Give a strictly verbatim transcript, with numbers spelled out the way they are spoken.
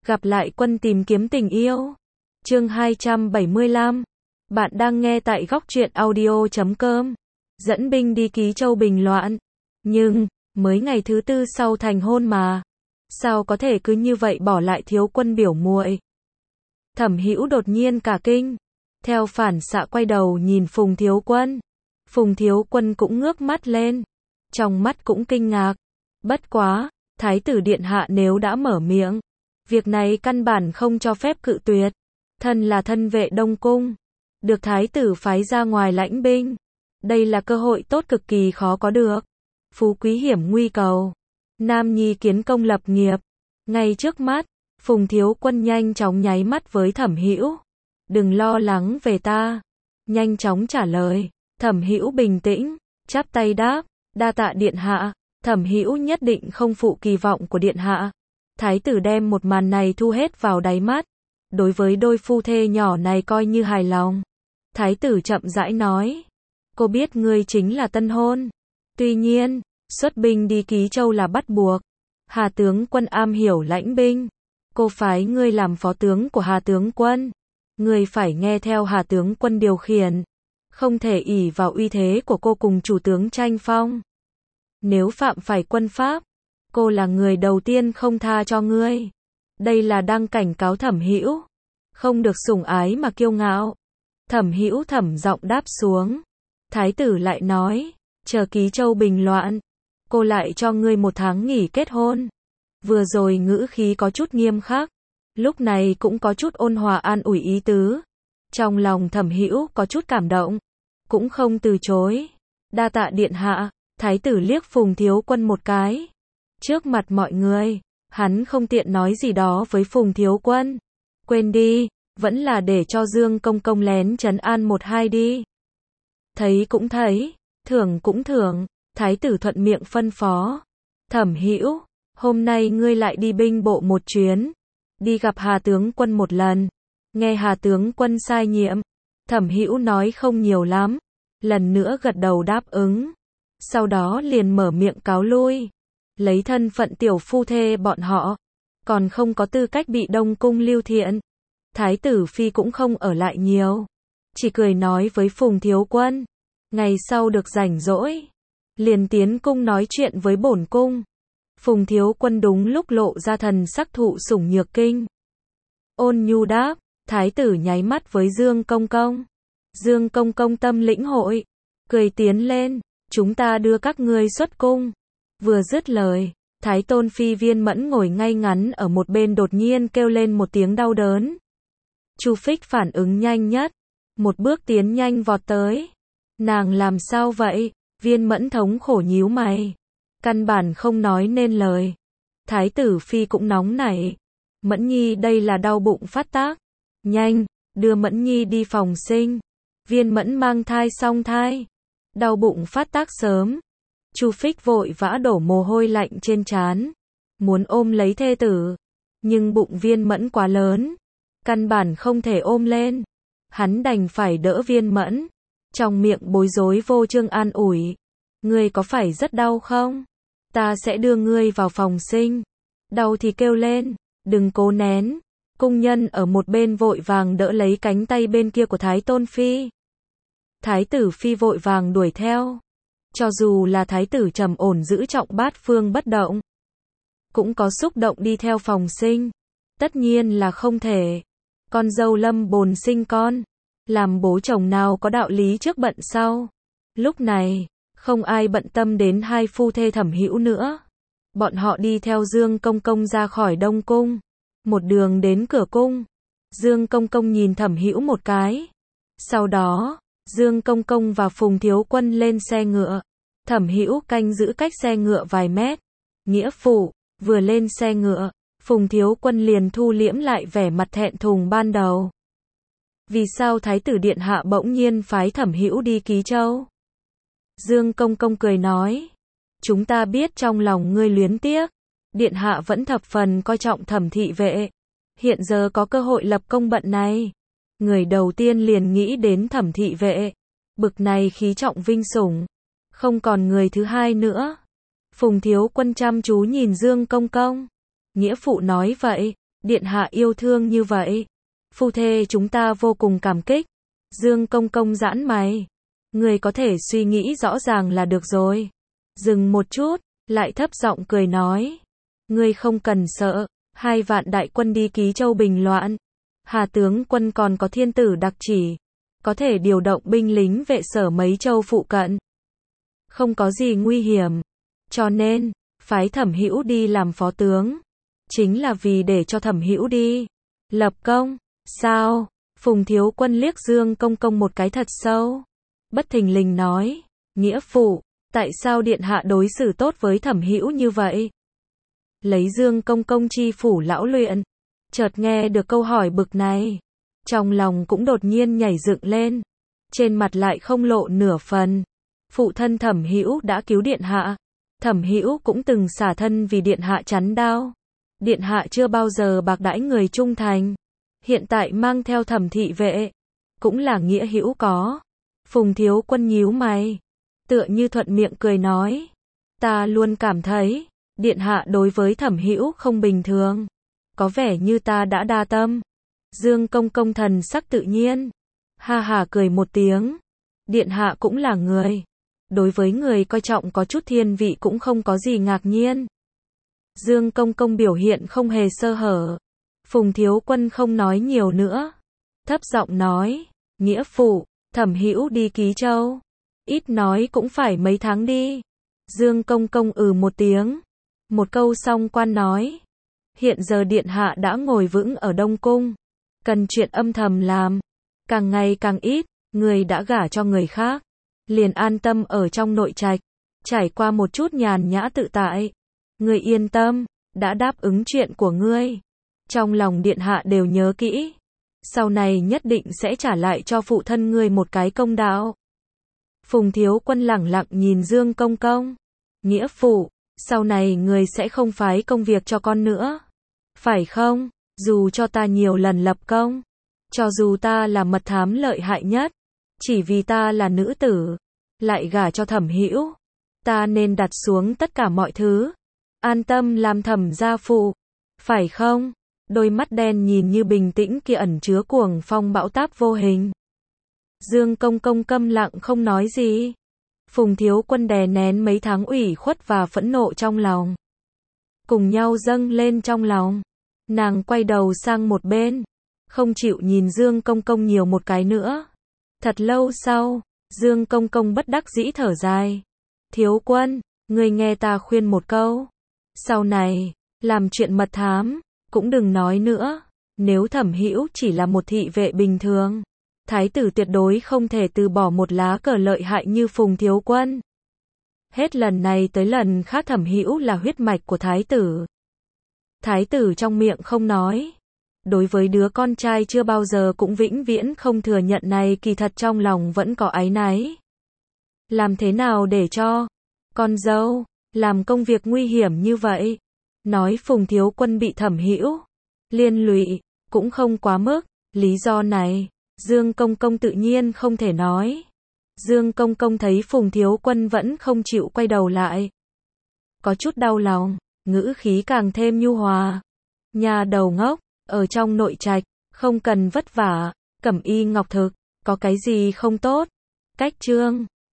Gặp lại quân tìm kiếm tình yêu. Chương hai trăm bảy mươi lăm. Bạn đang nghe tại góc truyện audio chấm com. Dẫn binh đi Ký Châu bình loạn. Nhưng, mới ngày thứ tư sau thành hôn mà. Sao có thể cứ như vậy bỏ lại thiếu quân biểu muội? Thẩm Hữu đột nhiên cả kinh. Theo phản xạ quay đầu nhìn Phùng Thiếu Quân. Phùng Thiếu Quân cũng ngước mắt lên. Trong mắt cũng kinh ngạc. Bất quá, Thái tử điện hạ nếu đã mở miệng. Việc này căn bản không cho phép cự tuyệt. Thân là thân vệ Đông Cung. Được Thái tử phái ra ngoài lãnh binh. Đây là cơ hội tốt cực kỳ khó có được. Phú quý hiểm nguy cầu. Nam nhi kiến công lập nghiệp. Ngay trước mắt, Phùng Thiếu Quân nhanh chóng nháy mắt với Thẩm Hữu. Đừng lo lắng về ta. Nhanh chóng trả lời. Thẩm Hữu bình tĩnh, chắp tay đáp, đa tạ điện hạ. Thẩm Hữu nhất định không phụ kỳ vọng của điện hạ. Thái tử đem một màn này thu hết vào đáy mắt. Đối với đôi phu thê nhỏ này coi như hài lòng. Thái tử chậm rãi nói. Cô biết ngươi chính là tân hôn. Tuy nhiên, xuất binh đi Ký Châu là bắt buộc. Hà tướng quân am hiểu lãnh binh. Cô phái ngươi làm phó tướng của Hà tướng quân. Ngươi phải nghe theo Hà tướng quân điều khiển. Không thể ỷ vào uy thế của cô cùng chủ tướng tranh phong. Nếu phạm phải quân pháp, cô là người đầu tiên không tha cho ngươi. Đây là đang cảnh cáo Thẩm Hữu. Không được sủng ái mà kiêu ngạo. Thẩm Hữu thẩm giọng đáp xuống. Thái tử lại nói, chờ Ký Châu bình loạn, cô lại cho ngươi một tháng nghỉ kết hôn. Vừa rồi ngữ khí có chút nghiêm khắc, lúc này cũng có chút ôn hòa an ủi ý tứ. Trong lòng Thẩm Hữu có chút cảm động, cũng không từ chối. Đa tạ điện hạ. Thái tử liếc Phùng Thiếu Quân một cái. Trước mặt mọi người, hắn không tiện nói gì đó với Phùng Thiếu Quân. Quên đi, vẫn là để cho Dương Công Công lén trấn an một hai đi. Thấy cũng thấy, thưởng cũng thưởng. Thái tử thuận miệng phân phó. Thẩm Hữu, hôm nay ngươi lại đi binh bộ một chuyến. Đi gặp Hà tướng quân một lần. Nghe Hà tướng quân sai nhiệm. Thẩm Hữu nói không nhiều lắm. Lần nữa gật đầu đáp ứng. Sau đó liền mở miệng cáo lui. Lấy thân phận tiểu phu thê bọn họ, còn không có tư cách bị Đông Cung lưu thiện. Thái tử phi cũng không ở lại nhiều. Chỉ cười nói với Phùng Thiếu Quân. Ngày sau được rảnh rỗi, liền tiến cung nói chuyện với bổn cung. Phùng Thiếu Quân đúng lúc lộ ra thần sắc thụ sủng nhược kinh. Ôn nhu đáp. Thái tử nháy mắt với Dương Công Công. Dương Công Công tâm lĩnh hội. Cười tiến lên. Chúng ta đưa các ngươi xuất cung. Vừa dứt lời, Thái Tôn Phi Viên Mẫn ngồi ngay ngắn ở một bên đột nhiên kêu lên một tiếng đau đớn. Chu Phích phản ứng nhanh nhất. Một bước tiến nhanh vọt tới. Nàng làm sao vậy? Viên Mẫn thống khổ nhíu mày. Căn bản không nói nên lời. Thái tử Phi cũng nóng nảy. Mẫn Nhi đây là đau bụng phát tác. Nhanh, đưa Mẫn Nhi đi phòng sinh. Viên Mẫn mang thai song thai. Đau bụng phát tác sớm. Chu Phích vội vã đổ mồ hôi lạnh trên trán. Muốn ôm lấy thê tử. Nhưng bụng Viên Mẫn quá lớn. Căn bản không thể ôm lên. Hắn đành phải đỡ Viên Mẫn. Trong miệng bối rối vô chương an ủi. Ngươi có phải rất đau không? Ta sẽ đưa ngươi vào phòng sinh. Đau thì kêu lên. Đừng cố nén. Cung nhân ở một bên vội vàng đỡ lấy cánh tay bên kia của Thái Tôn Phi. Thái tử Phi vội vàng đuổi theo. Cho dù là thái tử trầm ổn giữ trọng bát phương bất động, cũng có xúc động đi theo phòng sinh. Tất nhiên là không thể. Con dâu lâm bồn sinh con. Làm bố chồng nào có đạo lý trước bận sau. Lúc này, không ai bận tâm đến hai phu thê Thẩm Hữu nữa. Bọn họ đi theo Dương Công Công ra khỏi Đông Cung. Một đường đến cửa cung. Dương Công Công nhìn Thẩm Hữu một cái. Sau đó, Dương Công Công và Phùng Thiếu Quân lên xe ngựa. Thẩm Hữu canh giữ cách xe ngựa vài mét. Nghĩa phụ, vừa lên xe ngựa, Phùng Thiếu Quân liền thu liễm lại vẻ mặt thẹn thùng ban đầu. Vì sao Thái tử điện hạ bỗng nhiên phái Thẩm Hữu đi Ký Châu? Dương Công Công cười nói. Chúng ta biết trong lòng ngươi luyến tiếc. Điện hạ vẫn thập phần coi trọng Thẩm thị vệ. Hiện giờ có cơ hội lập công bận này. Người đầu tiên liền nghĩ đến Thẩm thị vệ. Bực này khí trọng vinh sủng. Không còn người thứ hai nữa. Phùng Thiếu Quân chăm chú nhìn Dương Công Công. Nghĩa phụ nói vậy. Điện hạ yêu thương như vậy. Phu thê chúng ta vô cùng cảm kích. Dương Công Công giãn mày. Người có thể suy nghĩ rõ ràng là được rồi. Dừng một chút, lại thấp giọng cười nói. Ngươi không cần sợ, hai vạn đại quân đi ký châu bình loạn. Hà tướng quân còn có thiên tử đặc chỉ. Có thể điều động binh lính vệ sở mấy châu phụ cận. Không có gì nguy hiểm. Cho nên, phái Thẩm Hữu đi làm phó tướng. Chính là vì để cho Thẩm Hữu đi lập công. Sao? Phùng Thiếu Quân liếc Dương Công Công một cái thật sâu. Bất thình lình nói. Nghĩa phụ, tại sao điện hạ đối xử tốt với Thẩm Hữu như vậy? Lấy Dương Công Công chi phủ lão luyện. Chợt nghe được câu hỏi bực này. Trong lòng cũng đột nhiên nhảy dựng lên. Trên mặt lại không lộ nửa phần. Phụ thân Thẩm Hữu đã cứu điện hạ. Thẩm Hữu cũng từng xả thân vì điện hạ chắn đao. Điện hạ chưa bao giờ bạc đãi người trung thành. Hiện tại mang theo Thẩm thị vệ. Cũng là nghĩa hữu có. Phùng Thiếu Quân nhíu mày. Tựa như thuận miệng cười nói. Ta luôn cảm thấy. Điện hạ đối với Thẩm Hữu không bình thường. Có vẻ như ta đã đa tâm. Dương Công Công thần sắc tự nhiên. Ha ha cười một tiếng. Điện hạ cũng là người. Đối với người coi trọng có chút thiên vị cũng không có gì ngạc nhiên. Dương Công Công biểu hiện không hề sơ hở. Phùng Thiếu Quân không nói nhiều nữa. Thấp giọng nói. Nghĩa phụ, Thẩm Hữu đi ký châu. Ít nói cũng phải mấy tháng đi. Dương Công Công ừ một tiếng. Một câu xong quan nói. Hiện giờ điện hạ đã ngồi vững ở Đông Cung. Cần chuyện âm thầm làm. Càng ngày càng ít, người đã gả cho người khác. Liền an tâm ở trong nội trạch. Trải qua một chút nhàn nhã tự tại. Người yên tâm, đã đáp ứng chuyện của ngươi. Trong lòng điện hạ đều nhớ kỹ. Sau này nhất định sẽ trả lại cho phụ thân ngươi một cái công đạo. Phùng Thiếu Quân lẳng lặng nhìn Dương Công Công. Nghĩa phụ, sau này người sẽ không phái công việc cho con nữa. Phải không? Dù cho ta nhiều lần lập công. Cho dù ta là mật thám lợi hại nhất. Chỉ vì ta là nữ tử. Lại gả cho Thẩm Hữu. Ta nên đặt xuống tất cả mọi thứ. An tâm làm Thẩm gia phụ. Phải không? Đôi mắt đen nhìn như bình tĩnh kia ẩn chứa cuồng phong bão táp vô hình. Dương Công Công câm lặng không nói gì. Phùng Thiếu Quân đè nén mấy tháng ủy khuất và phẫn nộ trong lòng. Cùng nhau dâng lên trong lòng. Nàng quay đầu sang một bên. Không chịu nhìn Dương Công Công nhiều một cái nữa. Thật lâu sau, Dương Công Công bất đắc dĩ thở dài. Thiếu Quân, ngươi nghe ta khuyên một câu. Sau này, làm chuyện mật thám, cũng đừng nói nữa. Nếu Thẩm Hữu chỉ là một thị vệ bình thường, thái tử tuyệt đối không thể từ bỏ một lá cờ lợi hại như Phùng Thiếu Quân. Hết lần này tới lần khác Thẩm Hữu là huyết mạch của thái tử. Thái tử trong miệng không nói. Đối với đứa con trai chưa bao giờ cũng vĩnh viễn không thừa nhận này kỳ thật trong lòng vẫn có áy náy. Làm thế nào để cho con dâu làm công việc nguy hiểm như vậy? Nói Phùng Thiếu Quân bị Thẩm Hữu liên lụy cũng không quá mức. Lý do này, Dương Công Công tự nhiên không thể nói. Dương Công Công thấy Phùng Thiếu Quân vẫn không chịu quay đầu lại. Có chút đau lòng, ngữ khí càng thêm nhu hòa. Nhà đầu ngốc, ở trong nội trạch, không cần vất vả, cẩm y ngọc thực, có cái gì không tốt. Cách chương